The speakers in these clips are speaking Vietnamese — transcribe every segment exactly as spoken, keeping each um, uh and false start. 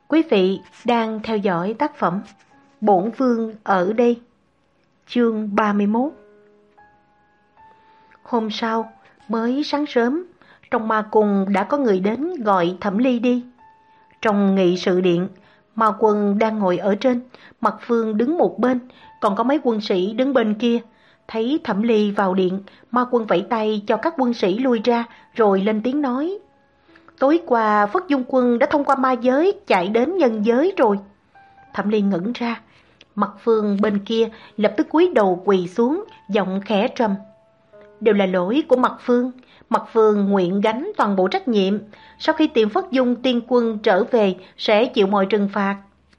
Quý vị đang theo dõi tác phẩm Bổn Vương ở đây, chương ba mươi mốt. Hôm sau, mới sáng sớm, trong ma cung đã có người đến gọi Thẩm Ly đi. Trong nghị sự điện, Ma Quân đang ngồi ở trên, Mặt Phương đứng một bên, còn có mấy quân sĩ đứng bên kia. Thấy Thẩm Ly vào điện, Ma Quân vẫy tay cho các quân sĩ lui ra, rồi lên tiếng nói: Tối qua Phất Dung Quân đã thông qua ma giới chạy đến nhân giới rồi. Thẩm Ly ngẩn ra, Mặt Phương bên kia lập tức cúi đầu quỳ xuống, giọng khẽ trầm: Đều là lỗi của Mặt Phương, Mặt Phương nguyện gánh toàn bộ trách nhiệm. Sau khi tìm Phất Dung tiên quân trở về sẽ chịu mọi trừng phạt.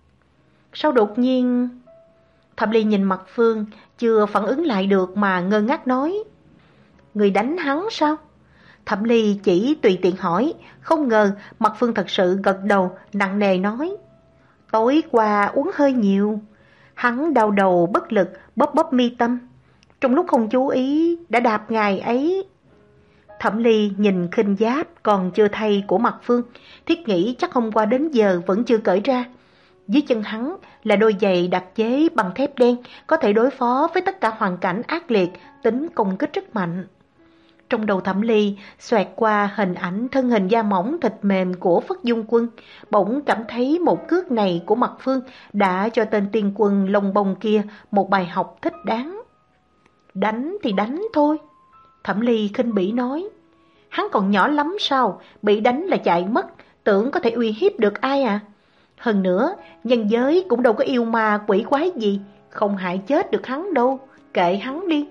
Sao đột nhiên... Thẩm Ly nhìn Mặt Phương, chưa phản ứng lại được mà ngơ ngác nói: Người đánh hắn sao? Thẩm Ly chỉ tùy tiện hỏi, không ngờ Mặt Phương thật sự gật đầu, nặng nề nói: Tối qua uống hơi nhiều. Hắn đau đầu bất lực, bóp bóp mi tâm. Trong lúc không chú ý, đã đạp ngài ấy. Thẩm Ly nhìn khinh giáp còn chưa thay của Mặt Phương, thiết nghĩ chắc hôm qua đến giờ vẫn chưa cởi ra. Dưới chân hắn là đôi giày đặc chế bằng thép đen, có thể đối phó với tất cả hoàn cảnh ác liệt, tính công kích rất mạnh. Trong đầu Thẩm Ly xoẹt qua hình ảnh thân hình da mỏng thịt mềm của Phất Dung Quân, bỗng cảm thấy một cước này của Mặt Phương đã cho tên tiên quân lông bông kia một bài học thích đáng. Đánh thì đánh thôi. Thẩm Ly khinh bỉ nói: Hắn còn nhỏ lắm sao, bị đánh là chạy mất, tưởng có thể uy hiếp được ai à? Hơn nữa, nhân giới cũng đâu có yêu ma quỷ quái gì, không hại chết được hắn đâu, kệ hắn đi.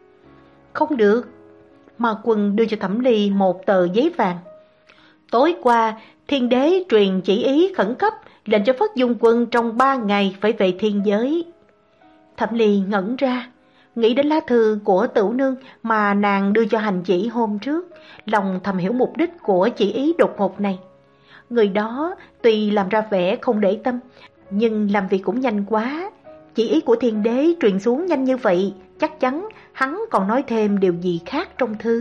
Không được. Ma Quân đưa cho Thẩm Ly một tờ giấy vàng. Tối qua, thiên đế truyền chỉ ý khẩn cấp, lệnh cho Phất Dung Quân trong ba ngày phải về thiên giới. Thẩm Ly ngẩn ra, nghĩ đến lá thư của Tửu Nương mà nàng đưa cho hành chỉ hôm trước, lòng thầm hiểu mục đích của chỉ ý đột ngột này. Người đó tuy làm ra vẻ không để tâm, nhưng làm việc cũng nhanh quá. Chỉ ý của thiên đế truyền xuống nhanh như vậy, chắc chắn hắn còn nói thêm điều gì khác trong thư.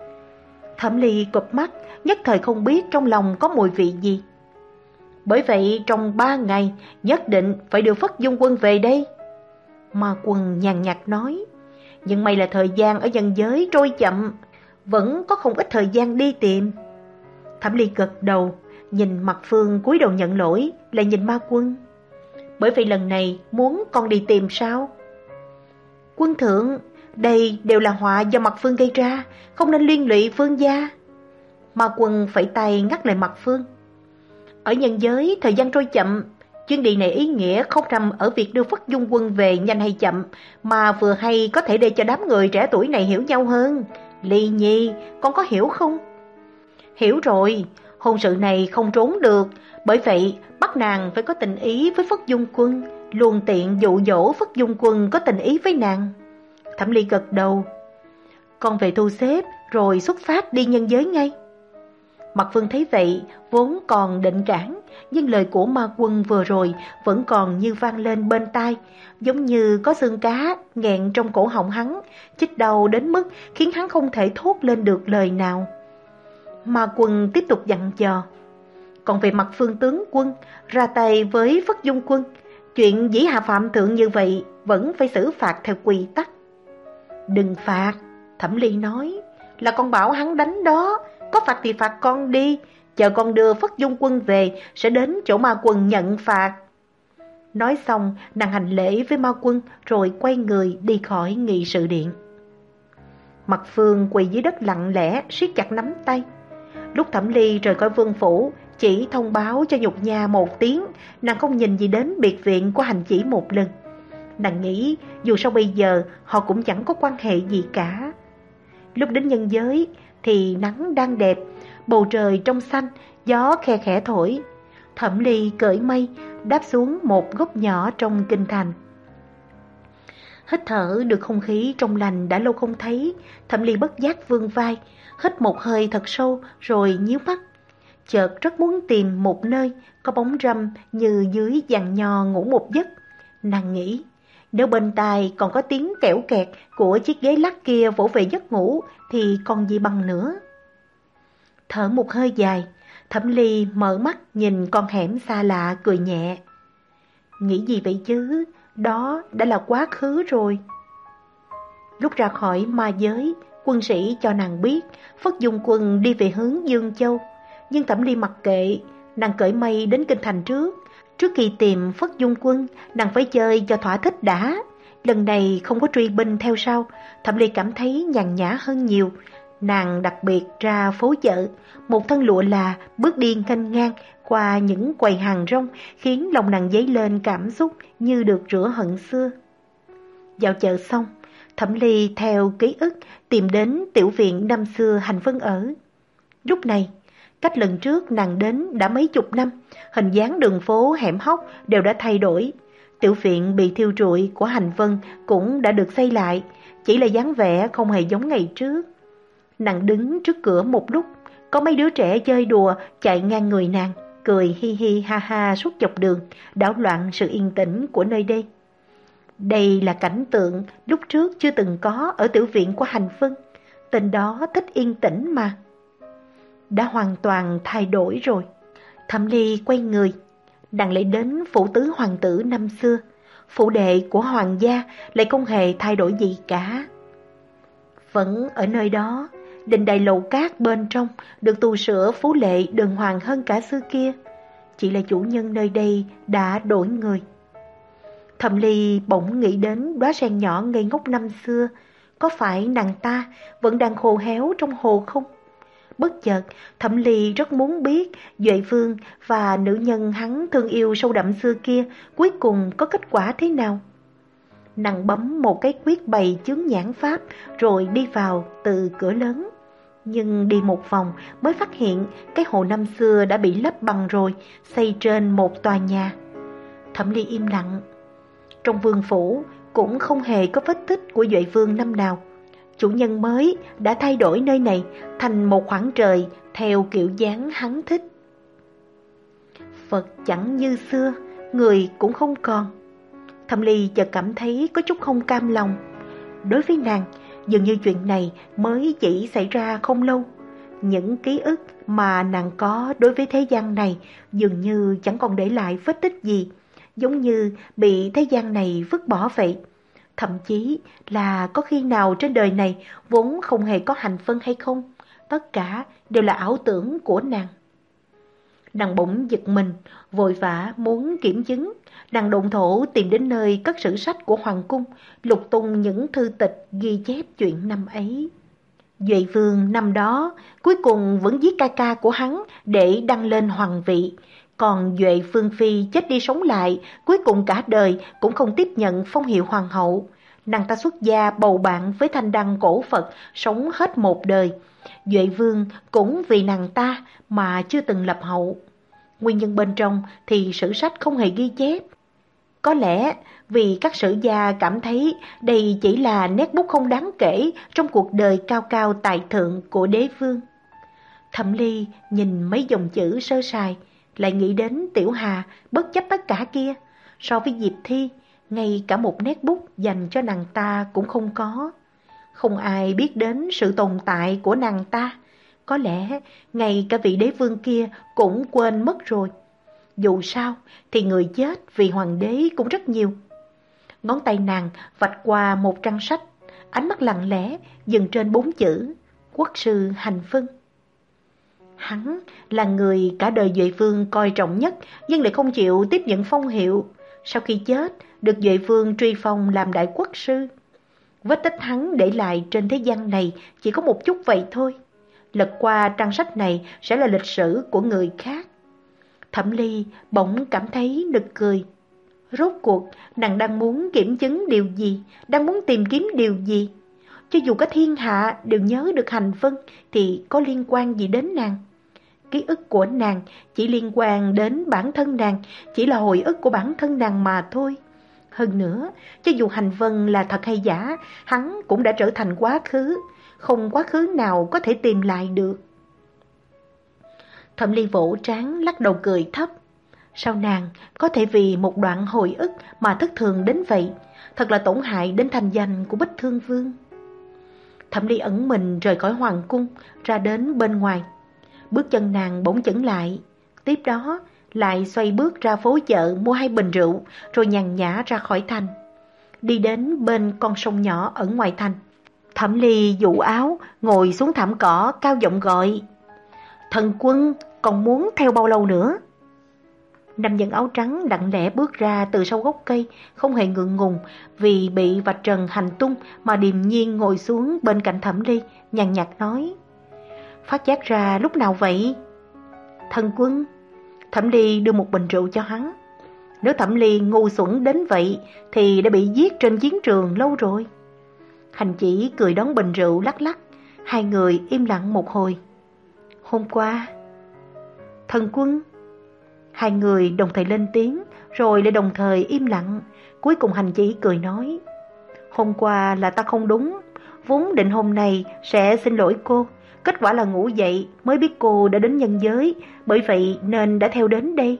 Thẩm Ly cụp mắt, nhất thời không biết trong lòng có mùi vị gì. Bởi vậy trong ba ngày nhất định phải đưa Phất Dung Quân về đây. Ma Quân nhàn nhạt nói: Nhưng may là thời gian ở nhân giới trôi chậm, vẫn có không ít thời gian đi tìm. Thẩm Ly gật đầu, nhìn Mặt Phương cúi đầu nhận lỗi, lại nhìn Ma Quân: Bởi vậy lần này muốn con đi tìm sao? Quân thượng, đây đều là họa do Mặt Phương gây ra, không nên liên lụy Phương gia. Ma Quân phẩy tay ngắt lời Mặt Phương: Ở nhân giới thời gian trôi chậm, chuyến đi này ý nghĩa không nằm ở việc đưa Phất Dung Quân về nhanh hay chậm, mà vừa hay có thể để cho đám người trẻ tuổi này hiểu nhau hơn. Ly Nhi, con có hiểu không? Hiểu rồi, hôn sự này không trốn được, bởi vậy bắt nàng phải có tình ý với Phất Dung Quân, luôn tiện dụ dỗ Phất Dung Quân có tình ý với nàng. Thẩm Ly gật đầu: Con về thu xếp rồi xuất phát đi nhân giới ngay. Mặt Phương thấy vậy vốn còn định cản, nhưng lời của Ma Quân vừa rồi vẫn còn như vang lên bên tai, giống như có xương cá nghẹn trong cổ họng hắn, chích đau đến mức khiến hắn không thể thốt lên được lời nào. Ma Quân tiếp tục dặn dò: Còn về Mặt Phương tướng quân, ra tay với Phất Dung Quân, chuyện dĩ hạ phạm thượng như vậy vẫn phải xử phạt theo quy tắc. Đừng phạt, Thẩm Ly nói, là con bảo hắn đánh đó, có phạt thì phạt con đi, chờ con đưa Phất Dung Quân về sẽ đến chỗ Ma Quân nhận phạt. Nói xong, nàng hành lễ với Ma Quân rồi quay người đi khỏi nghị sự điện. Mặt Phương quỳ dưới đất lặng lẽ, siết chặt nắm tay. Lúc Thẩm Ly rời khỏi vương phủ, chỉ thông báo cho Nhục Nha một tiếng, nàng không nhìn gì đến biệt viện của hành chỉ một lần. Nàng nghĩ dù sao bây giờ họ cũng chẳng có quan hệ gì cả. Lúc đến nhân giới thì nắng đang đẹp, bầu trời trong xanh, gió khe khẽ thổi. Thẩm Ly cởi mây, đáp xuống một góc nhỏ trong kinh thành. Hít thở được không khí trong lành đã lâu không thấy, Thẩm Ly bất giác vươn vai, hít một hơi thật sâu rồi nhíu mắt. Chợt rất muốn tìm một nơi có bóng râm như dưới giàn nho ngủ một giấc. Nàng nghĩ, nếu bên tai còn có tiếng kẽo kẹt của chiếc ghế lắc kia vỗ về giấc ngủ thì còn gì bằng nữa. Thở một hơi dài, Thẩm Ly mở mắt nhìn con hẻm xa lạ cười nhẹ. Nghĩ gì vậy chứ, đó đã là quá khứ rồi. Lúc ra khỏi ma giới, quân sĩ cho nàng biết Phất Dung Quân đi về hướng Dương Châu. Nhưng Thẩm Ly mặc kệ, nàng cởi mây đến kinh thành trước. Trước khi tìm Phất Dung Quân, nàng phải chơi cho thỏa thích đã. Lần này không có truy binh theo sau, Thẩm Ly cảm thấy nhàn nhã hơn nhiều. Nàng đặc biệt ra phố chợ, một thân lụa là bước đi nghênh ngang qua những quầy hàng rong, khiến lòng nàng dấy lên cảm xúc như được rửa hận xưa. Dạo chợ xong, Thẩm Ly theo ký ức tìm đến tiểu viện năm xưa Hành Vân ở. Lúc này, cách lần trước nàng đến đã mấy chục năm, hình dáng đường phố hẻm hóc đều đã thay đổi. Tiểu viện bị thiêu rụi của Hành Vân cũng đã được xây lại, chỉ là dáng vẻ không hề giống ngày trước. Nàng đứng trước cửa một lúc, có mấy đứa trẻ chơi đùa chạy ngang người nàng, cười hi hi ha ha suốt dọc đường, đảo loạn sự yên tĩnh của nơi đây. Đây là cảnh tượng lúc trước chưa từng có ở tiểu viện của Hành Vân, tên đó thích yên tĩnh mà. Đã hoàn toàn thay đổi rồi. Thẩm Ly quay người, nàng lại đến phủ tứ hoàng tử năm xưa. Phủ đệ của hoàng gia lại không hề thay đổi gì cả. Vẫn ở nơi đó, đình đài lầu cát bên trong được tu sửa phú lệ đường hoàng hơn cả xưa kia. Chỉ là chủ nhân nơi đây đã đổi người. Thẩm Ly bỗng nghĩ đến đóa sen nhỏ ngây ngốc năm xưa. Có phải nàng ta vẫn đang khô héo trong hồ không? Bất chợt, Thẩm Ly rất muốn biết Duệ Vương và nữ nhân hắn thương yêu sâu đậm xưa kia cuối cùng có kết quả thế nào. Nàng bấm một cái quyết bày chướng nhãn pháp rồi đi vào từ cửa lớn. Nhưng đi một vòng mới phát hiện cái hồ năm xưa đã bị lấp bằng rồi, xây trên một tòa nhà. Thẩm Ly im lặng. Trong vương phủ cũng không hề có vết tích của Duệ Vương năm nào. Chủ nhân mới đã thay đổi nơi này thành một khoảng trời theo kiểu dáng hắn thích. Phật chẳng như xưa, người cũng không còn. Thẩm Ly chợt cảm thấy có chút không cam lòng. Đối với nàng, dường như chuyện này mới chỉ xảy ra không lâu. Những ký ức mà nàng có đối với thế gian này dường như chẳng còn để lại vết tích gì, giống như bị thế gian này vứt bỏ vậy. Thậm chí là có khi nào trên đời này vốn không hề có Hành Vân hay không? Tất cả đều là ảo tưởng của nàng. Nàng bỗng giật mình, vội vã muốn kiểm chứng. Nàng độn thổ tìm đến nơi cất sử sách của hoàng cung, lục tung những thư tịch ghi chép chuyện năm ấy. Duệ Vương năm đó cuối cùng vẫn giết ca ca của hắn để đăng lên hoàng vị. Còn Duệ Vương Phi chết đi sống lại, cuối cùng cả đời cũng không tiếp nhận phong hiệu hoàng hậu. Nàng ta xuất gia bầu bạn với thanh đăng cổ Phật, sống hết một đời. Duệ Vương cũng vì nàng ta mà chưa từng lập hậu. Nguyên nhân bên trong thì sử sách không hề ghi chép. Có lẽ vì các sử gia cảm thấy đây chỉ là nét bút không đáng kể trong cuộc đời cao cao tài thượng của đế vương. Thẩm Ly nhìn mấy dòng chữ sơ sài, lại nghĩ đến Tiểu Hà bất chấp tất cả kia. So với Diệp Thi, ngay cả một nét bút dành cho nàng ta cũng không có. Không ai biết đến sự tồn tại của nàng ta. Có lẽ ngay cả vị đế vương kia cũng quên mất rồi. Dù sao thì người chết vì hoàng đế cũng rất nhiều. Ngón tay nàng vạch qua một trang sách, ánh mắt lặng lẽ dừng trên bốn chữ Quốc sư Hành Vân. Hắn là người cả đời Duệ Vương coi trọng nhất, nhưng lại không chịu tiếp nhận phong hiệu. Sau khi chết, được Duệ Vương truy phong làm đại quốc sư. Vết tích hắn để lại trên thế gian này chỉ có một chút vậy thôi. Lật qua trang sách này sẽ là lịch sử của người khác. Thẩm Ly bỗng cảm thấy nực cười. Rốt cuộc nàng đang muốn kiểm chứng điều gì, đang muốn tìm kiếm điều gì? Cho dù cả thiên hạ đều nhớ được Hành Vân thì có liên quan gì đến nàng? Ký ức của nàng chỉ liên quan đến bản thân nàng, chỉ là hồi ức của bản thân nàng mà thôi. Hơn nữa, cho dù Hành Vân là thật hay giả, hắn cũng đã trở thành quá khứ, không quá khứ nào có thể tìm lại được. Thẩm Ly vỗ trán lắc đầu cười thấp. Sao nàng có thể vì một đoạn hồi ức mà thất thường đến vậy? Thật là tổn hại đến thành danh của Bích Thương Vương. Thẩm Ly ẩn mình rời khỏi hoàng cung, ra đến bên ngoài. Bước chân nàng bỗng chững lại, tiếp đó lại xoay bước ra phố chợ mua hai bình rượu, rồi nhàn nhã ra khỏi thành. Đi đến bên con sông nhỏ ở ngoài thành, Thẩm Ly dụ áo, ngồi xuống thảm cỏ, cao giọng gọi: "Thần quân, còn muốn theo bao lâu nữa?" Nam nhân áo trắng lặng lẽ bước ra từ sau gốc cây, không hề ngượng ngùng vì bị vạch trần hành tung, mà điềm nhiên ngồi xuống bên cạnh Thẩm Ly, nhàn nhạt nói: "Phát giác ra lúc nào vậy?" "Thần quân." Thẩm Ly đưa một bình rượu cho hắn. Nếu Thẩm Ly ngu xuẩn đến vậy thì đã bị giết trên chiến trường lâu rồi. Hành Chỉ cười đón bình rượu lắc lắc. Hai người im lặng một hồi. "Hôm qua." "Thần quân." Hai người đồng thời lên tiếng, rồi lại đồng thời im lặng. Cuối cùng Hành Chỉ cười nói: "Hôm qua là ta không đúng, vốn định hôm nay sẽ xin lỗi cô. Kết quả là ngủ dậy mới biết cô đã đến nhân giới, bởi vậy nên đã theo đến đây."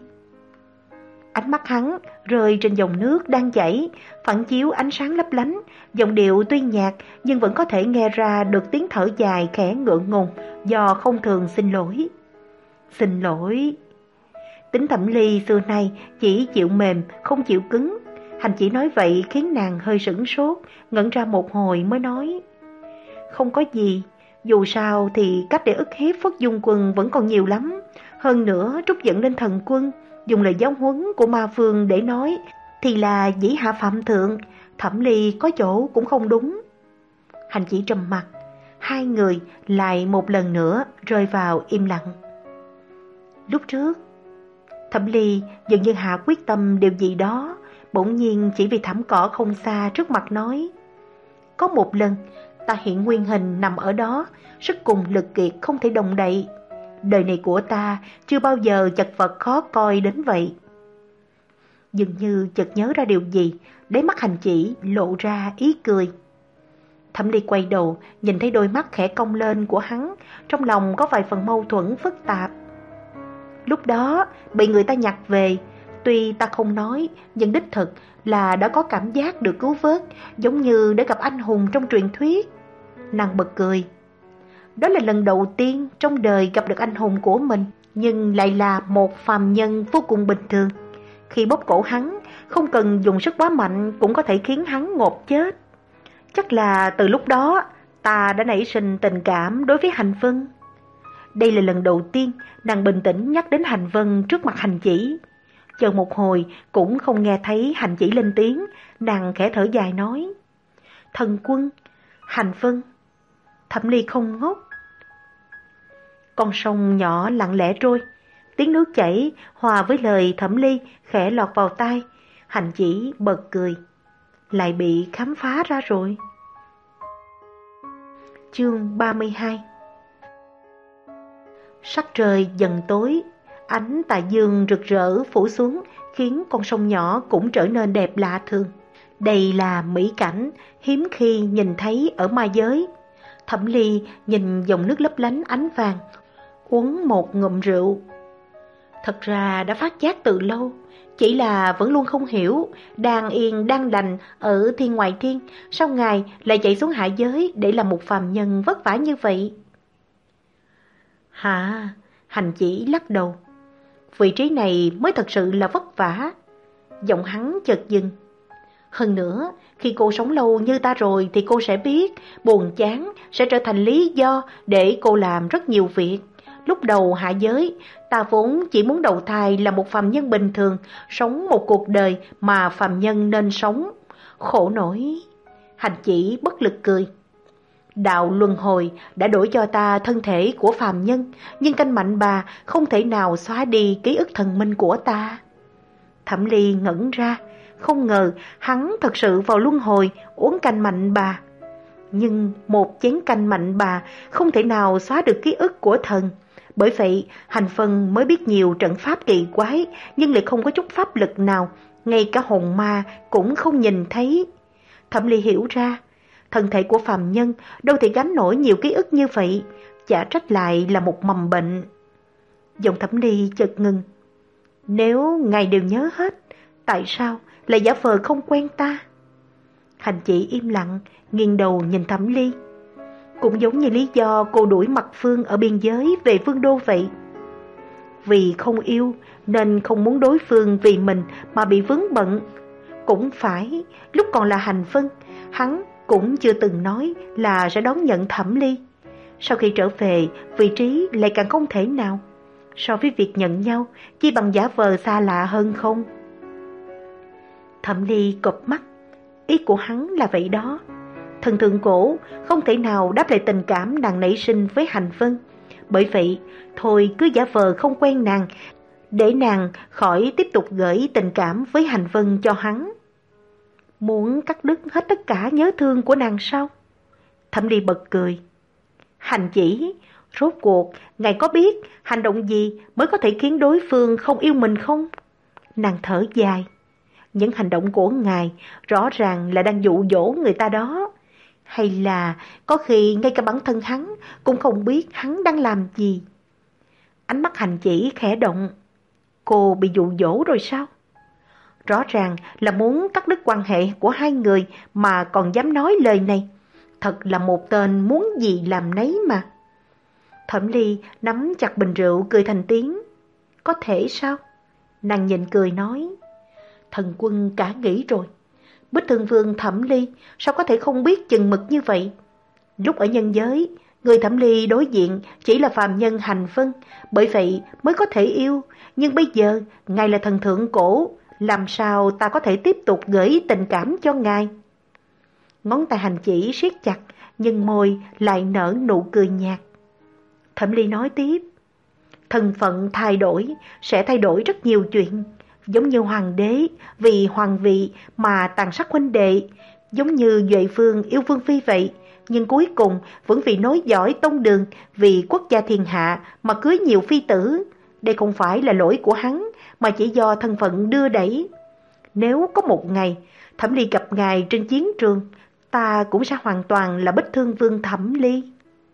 Ánh mắt hắn rơi trên dòng nước đang chảy, phản chiếu ánh sáng lấp lánh. Giọng điệu tuy nhạt nhưng vẫn có thể nghe ra được tiếng thở dài khẽ ngượng ngùng do không thường xin lỗi. "Xin lỗi." Tính Thẩm Ly xưa nay chỉ chịu mềm, không chịu cứng. Hành Chỉ nói vậy khiến nàng hơi sửng sốt, ngẩn ra một hồi mới nói: "Không có gì, dù sao thì cách để ức hiếp Phất Dung Quân vẫn còn nhiều lắm. Hơn nữa trút giận lên thần quân, dùng lời giáo huấn của ma vương để nói thì là dĩ hạ phạm thượng. Thẩm Ly có chỗ cũng không đúng." Hành Chỉ trầm mặt. Hai người lại một lần nữa rơi vào im lặng. Lúc trước Thẩm Ly dường như hạ quyết tâm điều gì đó, bỗng nhiên chỉ vì thảm cỏ không xa trước mặt nói: "Có một lần ta hiện nguyên hình nằm ở đó, sức cùng lực kiệt không thể động đậy. Đời này của ta chưa bao giờ chật vật khó coi đến vậy." Dường như chợt nhớ ra điều gì, đáy mắt Hành Chỉ lộ ra ý cười. Thẩm Ly quay đầu, nhìn thấy đôi mắt khẽ cong lên của hắn, trong lòng có vài phần mâu thuẫn phức tạp. "Lúc đó bị người ta nhặt về, tuy ta không nói, nhưng đích thực là đã có cảm giác được cứu vớt, giống như để gặp anh hùng trong truyền thuyết." Nàng bật cười. Đó là lần đầu tiên trong đời gặp được anh hùng của mình, nhưng lại là một phàm nhân vô cùng bình thường. Khi bóp cổ hắn, không cần dùng sức quá mạnh cũng có thể khiến hắn ngộp chết. Chắc là từ lúc đó ta đã nảy sinh tình cảm đối với Hành Vân. Đây là lần đầu tiên nàng bình tĩnh nhắc đến Hành Vân trước mặt Hành Chỉ. Chờ một hồi cũng không nghe thấy Hành Chỉ lên tiếng, nàng khẽ thở dài nói: "Thần quân, Hành Vân." Thẩm Ly không ngốc. Con sông nhỏ lặng lẽ trôi, tiếng nước chảy hòa với lời Thẩm Ly khẽ lọt vào tai. Hành Chỉ bật cười. Lại bị khám phá ra rồi. Chương ba mươi hai. Sắc trời dần tối, ánh tà dương rực rỡ phủ xuống khiến con sông nhỏ cũng trở nên đẹp lạ thường. Đây là mỹ cảnh hiếm khi nhìn thấy ở ma giới. Thẩm Ly nhìn dòng nước lấp lánh ánh vàng, uống một ngụm rượu. Thật ra đã phát giác từ lâu, chỉ là vẫn luôn không hiểu, đang yên đang lành ở thiên ngoại thiên, sao ngài lại chạy xuống hạ giới để làm một phàm nhân vất vả như vậy? Hả? Hành Chỉ lắc đầu. Vị trí này mới thật sự là vất vả. Giọng hắn chợt dừng. Hơn nữa, khi cô sống lâu như ta rồi thì cô sẽ biết buồn chán sẽ trở thành lý do để cô làm rất nhiều việc. Lúc đầu hạ giới, ta vốn chỉ muốn đầu thai là một phàm nhân bình thường, sống một cuộc đời mà phàm nhân nên sống. Khổ nổi. Hành Chỉ bất lực cười. Đạo luân hồi đã đổi cho ta thân thể của phàm nhân, nhưng canh mạnh bà không thể nào xóa đi ký ức thần minh của ta. Thẩm Ly ngẩn ra, không ngờ hắn thật sự vào luân hồi uống canh mạnh bà. Nhưng một chén canh mạnh bà không thể nào xóa được ký ức của thần. Bởi vậy, Hành Vân mới biết nhiều trận pháp kỳ quái, nhưng lại không có chút pháp lực nào, ngay cả hồn ma cũng không nhìn thấy. Thẩm Ly hiểu ra, thân thể của phàm nhân đâu thể gánh nổi nhiều ký ức như vậy, chả trách lại là một mầm bệnh. Giọng Thẩm Ly chợt ngừng. Nếu ngài đều nhớ hết, tại sao lại giả vờ không quen ta? Hành Chỉ im lặng, nghiêng đầu nhìn Thẩm Ly. Cũng giống như lý do cô đuổi Mạc Phương ở biên giới về Vương Đô vậy. Vì không yêu nên không muốn đối phương vì mình mà bị vướng bận. Cũng phải, lúc còn là hành vân, hắn cũng chưa từng nói là sẽ đón nhận Thẩm Ly. Sau khi trở về, vị trí lại càng không thể nào. So với việc nhận nhau, chỉ bằng giả vờ xa lạ hơn không? Thẩm Ly cụp mắt, ý của hắn là vậy đó. Thần thượng cổ không thể nào đáp lại tình cảm nàng nảy sinh với Hành Vân. Bởi vậy, thôi cứ giả vờ không quen nàng, để nàng khỏi tiếp tục gửi tình cảm với Hành Vân cho hắn. Muốn cắt đứt hết tất cả nhớ thương của nàng sao? Thẩm Ly bật cười. Hành chỉ, rốt cuộc, ngài có biết hành động gì mới có thể khiến đối phương không yêu mình không? Nàng thở dài. Những hành động của ngài rõ ràng là đang dụ dỗ người ta đó. Hay là có khi ngay cả bản thân hắn cũng không biết hắn đang làm gì? Ánh mắt Hành chỉ khẽ động. Cô bị dụ dỗ rồi sao? Rõ ràng là muốn cắt đứt quan hệ của hai người mà còn dám nói lời này. Thật là một tên muốn gì làm nấy mà. Thẩm Ly nắm chặt bình rượu cười thành tiếng. Có thể sao? Nàng nhìn cười nói. Thần quân cả nghĩ rồi. Bích Thương Vương Thẩm Ly sao có thể không biết chừng mực như vậy? Lúc ở nhân giới, người Thẩm Ly đối diện chỉ là phàm nhân Hành Vân, bởi vậy mới có thể yêu. Nhưng bây giờ, ngài là thần thượng cổ, làm sao ta có thể tiếp tục gửi tình cảm cho ngài? Ngón tay Hành chỉ siết chặt, nhưng môi lại nở nụ cười nhạt. Thẩm Ly nói tiếp. Thân phận thay đổi sẽ thay đổi rất nhiều chuyện. Giống như hoàng đế vì hoàng vị mà tàn sát huynh đệ, giống như Duệ Vương yêu Vương Phi vậy, nhưng cuối cùng vẫn vì nối dõi tông đường, vì quốc gia thiên hạ mà cưới nhiều phi tử. Đây không phải là lỗi của hắn, mà chỉ do thân phận đưa đẩy. Nếu có một ngày Thẩm Ly gặp ngài trên chiến trường, ta cũng sẽ hoàn toàn là Bích Thương Vương Thẩm Ly.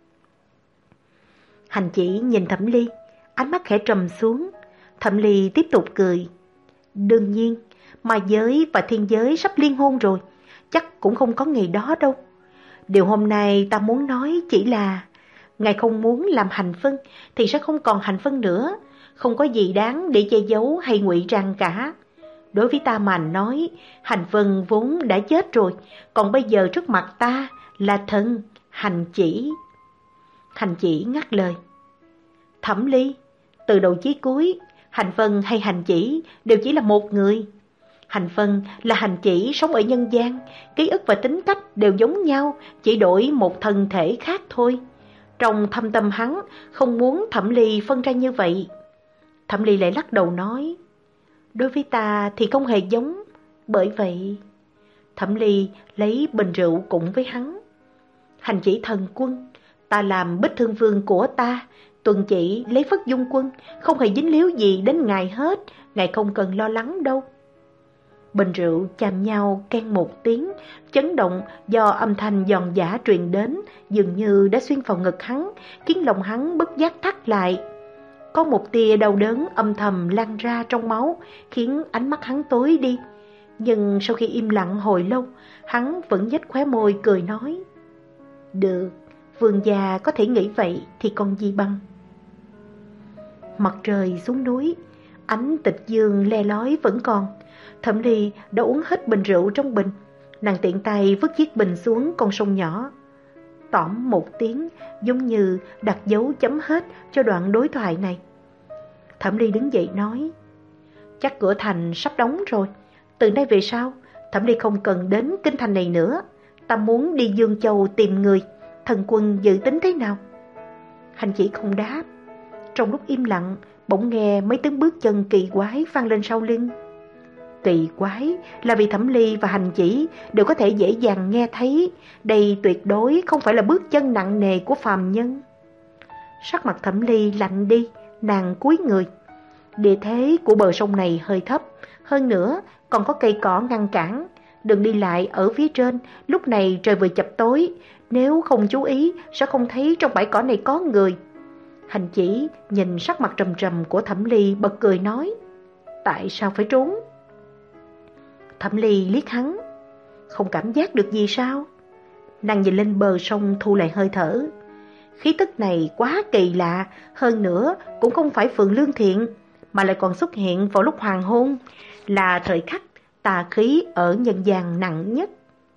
Hành chỉ nhìn Thẩm Ly, ánh mắt khẽ trầm xuống. Thẩm Ly tiếp tục cười. Đương nhiên, ma giới và thiên giới sắp liên hôn rồi, chắc cũng không có ngày đó đâu. Điều hôm nay ta muốn nói chỉ là, ngài không muốn làm Hành Vân thì sẽ không còn Hành Vân nữa, không có gì đáng để che giấu hay ngụy trang cả. Đối với ta mà nói, Hành Vân vốn đã chết rồi, còn bây giờ trước mặt ta là thần Hành chỉ. Hành chỉ ngắt lời. Thẩm Ly, từ đầu chí cuối, Hành Vân hay Hành chỉ đều chỉ là một người. Hành Vân là Hành chỉ sống ở nhân gian, ký ức và tính cách đều giống nhau, chỉ đổi một thân thể khác thôi. Trong thâm tâm hắn không muốn Thẩm Ly phân ra như vậy. Thẩm Ly lại lắc đầu nói. Đối với ta thì không hề giống. Bởi vậy Thẩm Ly lấy bình rượu cùng với hắn. Hành chỉ thần quân, ta làm Bích Thương Vương của ta, tuần chỉ lấy Phất Dung Quân, không hề dính líu gì đến ngài hết, ngài không cần lo lắng đâu. Bình rượu chạm nhau keng một tiếng, chấn động do âm thanh giòn giã truyền đến, dường như đã xuyên vào ngực hắn, khiến lòng hắn bất giác thắt lại. Có một tia đau đớn âm thầm lan ra trong máu, khiến ánh mắt hắn tối đi. Nhưng sau khi im lặng hồi lâu, hắn vẫn nhếch khóe môi cười nói. Được, vương gia có thể nghĩ vậy thì còn gì bằng. Mặt trời xuống núi, ánh tịch dương le lói vẫn còn. Thẩm Ly đã uống hết bình rượu trong bình. Nàng tiện tay vứt chiếc bình xuống con sông nhỏ. Tỏm một tiếng, giống như đặt dấu chấm hết cho đoạn đối thoại này. Thẩm Ly đứng dậy nói. Chắc cửa thành sắp đóng rồi. Từ nay về sau, Thẩm Ly không cần đến kinh thành này nữa. Ta muốn đi Dương Châu tìm người. Thần quân dự tính thế nào? Hành chỉ không đáp. Trong lúc im lặng, bỗng nghe mấy tiếng bước chân kỳ quái vang lên sau lưng. Kỳ quái là vì Thẩm Ly và Hành chỉ đều có thể dễ dàng nghe thấy. Đây tuyệt đối không phải là bước chân nặng nề của phàm nhân. Sắc mặt Thẩm Ly lạnh đi, nàng cúi người. Địa thế của bờ sông này hơi thấp, hơn nữa còn có cây cỏ ngăn cản. Đường đi lại ở phía trên, lúc này trời vừa chập tối, nếu không chú ý sẽ không thấy trong bãi cỏ này có người. Hành chỉ nhìn sắc mặt trầm trầm của Thẩm Ly bật cười nói. Tại sao phải trốn? Thẩm Ly liếc hắn. Không cảm giác được gì sao? Nàng nhìn lên bờ sông thu lại hơi thở. Khí tức này quá kỳ lạ, hơn nữa cũng không phải phượng lương thiện, mà lại còn xuất hiện vào lúc hoàng hôn, là thời khắc tà khí ở nhân gian nặng nhất.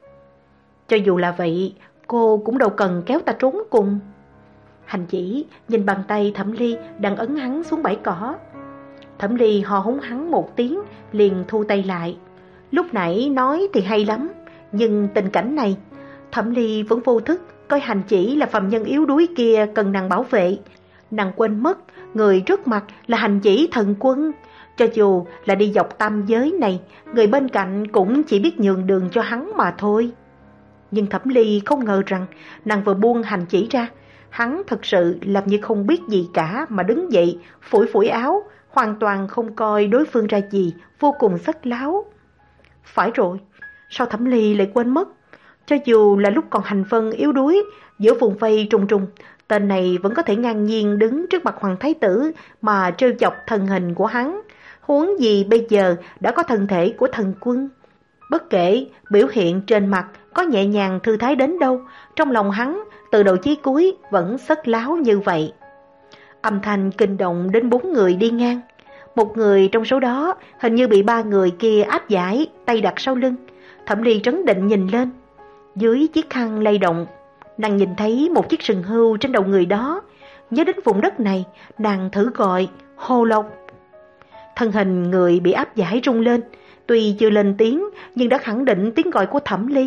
Cho dù là vậy, cô cũng đâu cần kéo ta trốn cùng. Hành Chỉ nhìn bàn tay Thẩm Ly đang ấn hắn xuống bãi cỏ. Thẩm Ly hò húng hắn một tiếng, liền thu tay lại. Lúc nãy nói thì hay lắm, nhưng tình cảnh này, Thẩm Ly vẫn vô thức coi Hành Chỉ là phàm nhân yếu đuối kia cần nàng bảo vệ. Nàng quên mất người trước mặt là Hành Chỉ thần quân. Cho dù là đi dọc tam giới này, người bên cạnh cũng chỉ biết nhường đường cho hắn mà thôi. Nhưng Thẩm Ly không ngờ rằng nàng vừa buông Hành Chỉ ra, hắn thật sự làm như không biết gì cả mà đứng dậy, phủi phủi áo, hoàn toàn không coi đối phương ra gì, vô cùng sắc láo. Phải rồi, sao Thẩm Ly lại quên mất? Cho dù là lúc còn hành vân yếu đuối, giữa vùng vây trùng trùng, tên này vẫn có thể ngang nhiên đứng trước mặt hoàng thái tử mà trêu chọc thân hình của hắn. Huống gì bây giờ đã có thân thể của thần quân. Bất kể biểu hiện trên mặt có nhẹ nhàng thư thái đến đâu, trong lòng hắn từ đầu chí cuối vẫn sất láo như vậy. Âm thanh kinh động đến bốn người đi ngang. Một người trong số đó hình như bị ba người kia áp giải, tay đặt sau lưng. Thẩm Ly trấn định nhìn lên. Dưới chiếc khăn lay động, nàng nhìn thấy một chiếc sừng hươu trên đầu người đó. Nhớ đến vùng đất này, nàng thử gọi Hồ Lộc. Thân hình người bị áp giải rung lên, tuy chưa lên tiếng nhưng đã khẳng định tiếng gọi của Thẩm Ly.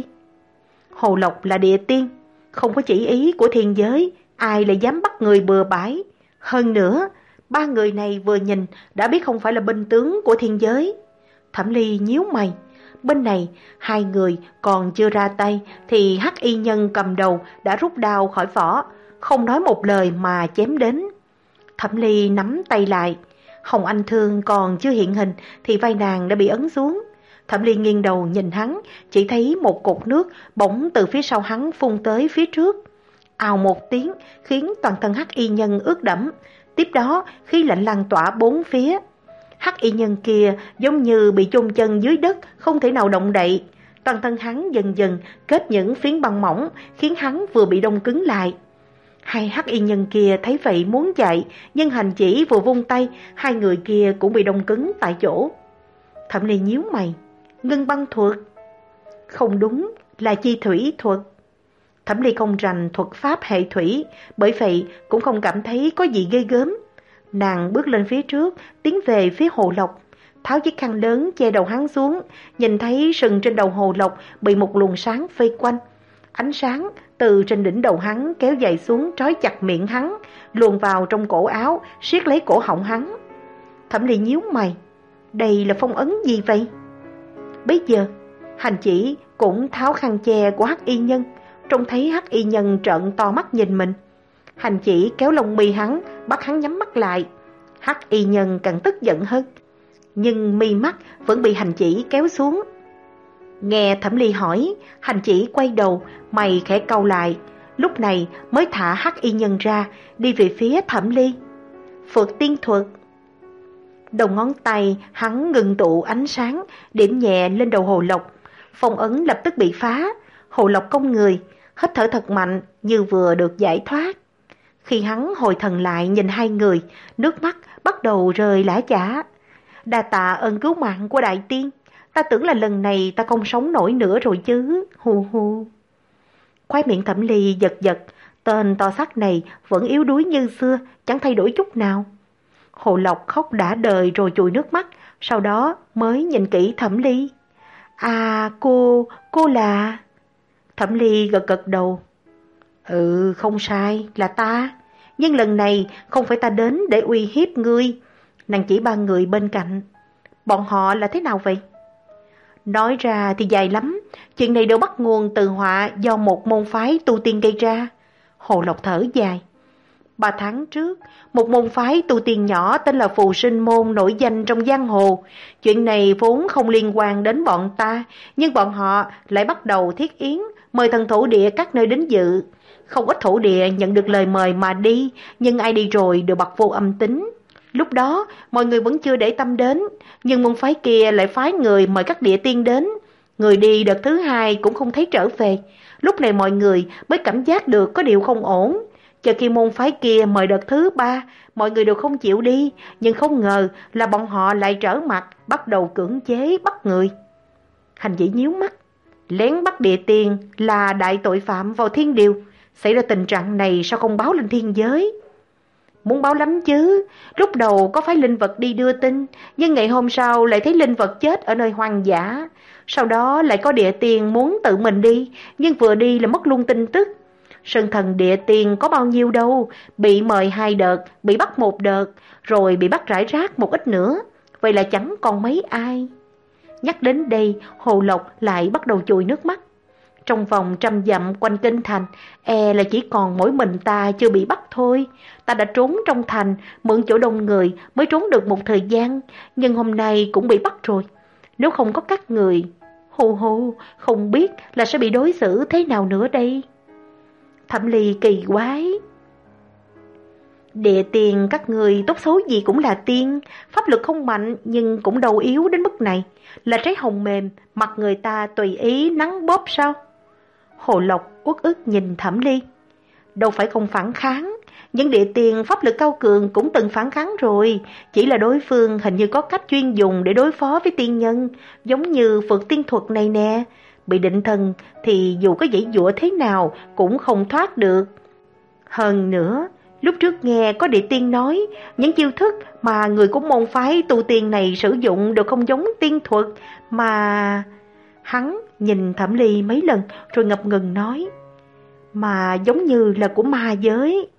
Hồ Lộc là địa tiên, không có chỉ ý của thiên giới, ai lại dám bắt người bừa bãi. Hơn nữa, ba người này vừa nhìn đã biết không phải là binh tướng của thiên giới. Thẩm Ly nhíu mày. Bên này, hai người còn chưa ra tay thì hắc y nhân cầm đầu đã rút đao khỏi vỏ, không nói một lời mà chém đến. Thẩm Ly nắm tay lại. Hồng Anh Thương còn chưa hiện hình thì vai nàng đã bị ấn xuống. Thẩm Ly nghiêng đầu nhìn hắn, chỉ thấy một cột nước bỗng từ phía sau hắn phun tới phía trước. Ào một tiếng khiến toàn thân hắc y nhân ướt đẫm. Tiếp đó khí lạnh lan tỏa bốn phía. Hắc y nhân kia giống như bị chôn chân dưới đất, không thể nào động đậy. Toàn thân hắn dần dần kết những phiến băng mỏng, khiến hắn vừa bị đông cứng lại. Hai hắc y nhân kia thấy vậy muốn chạy, nhưng Hành Chỉ vừa vung tay, hai người kia cũng bị đông cứng tại chỗ. Thẩm Ly nhíu mày. Ngưng băng thuật? Không đúng, là chi thủy thuật. Thẩm Ly không rành thuật pháp hệ thủy, bởi vậy cũng không cảm thấy có gì ghê gớm. Nàng bước lên phía trước, tiến về phía Hồ Lộc, tháo chiếc khăn lớn che đầu hắn xuống, nhìn thấy sừng trên đầu Hồ Lộc bị một luồng sáng vây quanh. Ánh sáng từ trên đỉnh đầu hắn kéo dài xuống trói chặt miệng hắn, luồn vào trong cổ áo, siết lấy cổ họng hắn. Thẩm Ly nhíu mày. Đây là phong ấn gì vậy? Bây giờ, Hành Chỉ cũng tháo khăn che của hắc y nhân, trông thấy hắc y nhân trợn to mắt nhìn mình. Hành Chỉ kéo lông mi hắn, bắt hắn nhắm mắt lại. Hắc y nhân càng tức giận hơn, nhưng mi mắt vẫn bị Hành Chỉ kéo xuống. Nghe Thẩm Ly hỏi, Hành Chỉ quay đầu, mày khẽ cau lại, lúc này mới thả hắc y nhân ra, đi về phía Thẩm Ly. Phược tiên thuật. Đầu ngón tay hắn ngừng tụ ánh sáng, điểm nhẹ lên đầu Hồ Lộc. Phong ấn lập tức bị phá. Hồ Lộc cong người, hít thở thật mạnh như vừa được giải thoát. Khi hắn hồi thần lại nhìn hai người, nước mắt bắt đầu rơi lã chã. Đa tạ ơn cứu mạng của đại tiên, ta tưởng là lần này ta không sống nổi nữa rồi chứ, hù hù. Khóe miệng Thẩm Ly giật giật, tên to xác này vẫn yếu đuối như xưa, chẳng thay đổi chút nào. Hồ Lộc khóc đã đời rồi chùi nước mắt, sau đó mới nhìn kỹ Thẩm Ly. À cô, cô là... Thẩm Ly gật gật đầu. Ừ, không sai, là ta. Nhưng lần này không phải ta đến để uy hiếp ngươi. Nàng chỉ ba người bên cạnh. Bọn họ là thế nào vậy? Nói ra thì dài lắm. Chuyện này đều bắt nguồn từ họa do một môn phái tu tiên gây ra. Hồ Lộc thở dài. Ba tháng trước, một môn phái tu tiên nhỏ tên là Phù Sinh Môn nổi danh trong giang hồ. Chuyện này vốn không liên quan đến bọn ta, nhưng bọn họ lại bắt đầu thiết yến, mời thần thổ địa các nơi đến dự. Không ít thổ địa nhận được lời mời mà đi, nhưng ai đi rồi đều bặt vô âm tính. Lúc đó, mọi người vẫn chưa để tâm đến, nhưng môn phái kia lại phái người mời các địa tiên đến. Người đi đợt thứ hai cũng không thấy trở về. Lúc này mọi người mới cảm giác được có điều không ổn. Chờ khi môn phái kia mời đợt thứ ba, mọi người đều không chịu đi, nhưng không ngờ là bọn họ lại trở mặt, bắt đầu cưỡng chế bắt người. Hành Dĩ nhíu mắt, lén bắt địa tiền là đại tội phạm vào thiên điều, xảy ra tình trạng này sao không báo lên thiên giới? Muốn báo lắm chứ, lúc đầu có phái linh vật đi đưa tin, nhưng ngày hôm sau lại thấy linh vật chết ở nơi hoang dã. Sau đó lại có địa tiền muốn tự mình đi, nhưng vừa đi là mất luôn tin tức. Sơn thần địa tiền có bao nhiêu đâu, bị mời hai đợt, bị bắt một đợt, rồi bị bắt rải rác một ít nữa. Vậy là chẳng còn mấy ai. Nhắc đến đây, Hồ Lộc lại bắt đầu chùi nước mắt. Trong vòng trăm dặm quanh kinh thành, e là chỉ còn mỗi mình ta chưa bị bắt thôi. Ta đã trốn trong thành, mượn chỗ đông người mới trốn được một thời gian, nhưng hôm nay cũng bị bắt rồi. Nếu không có các người, hù hù, không biết là sẽ bị đối xử thế nào nữa đây. Thẩm Ly kỳ quái. Địa tiền các người tốt xấu gì cũng là tiên, pháp lực không mạnh nhưng cũng đâu yếu đến mức này. Là trái hồng mềm, mặt người ta tùy ý nắng bóp sao? Hồ Lộc uất ức nhìn Thẩm Ly. Đâu phải không phản kháng, những địa tiền pháp lực cao cường cũng từng phản kháng rồi, chỉ là đối phương hình như có cách chuyên dùng để đối phó với tiên nhân, giống như phược tiên thuật này nè. Bị định thần thì dù có giãy giụa thế nào cũng không thoát được. Hơn nữa, lúc trước nghe có địa tiên nói, những chiêu thức mà người của môn phái tu tiên này sử dụng đều không giống tiên thuật, mà... Hắn nhìn Thẩm Ly mấy lần rồi ngập ngừng nói, mà giống như là của ma giới.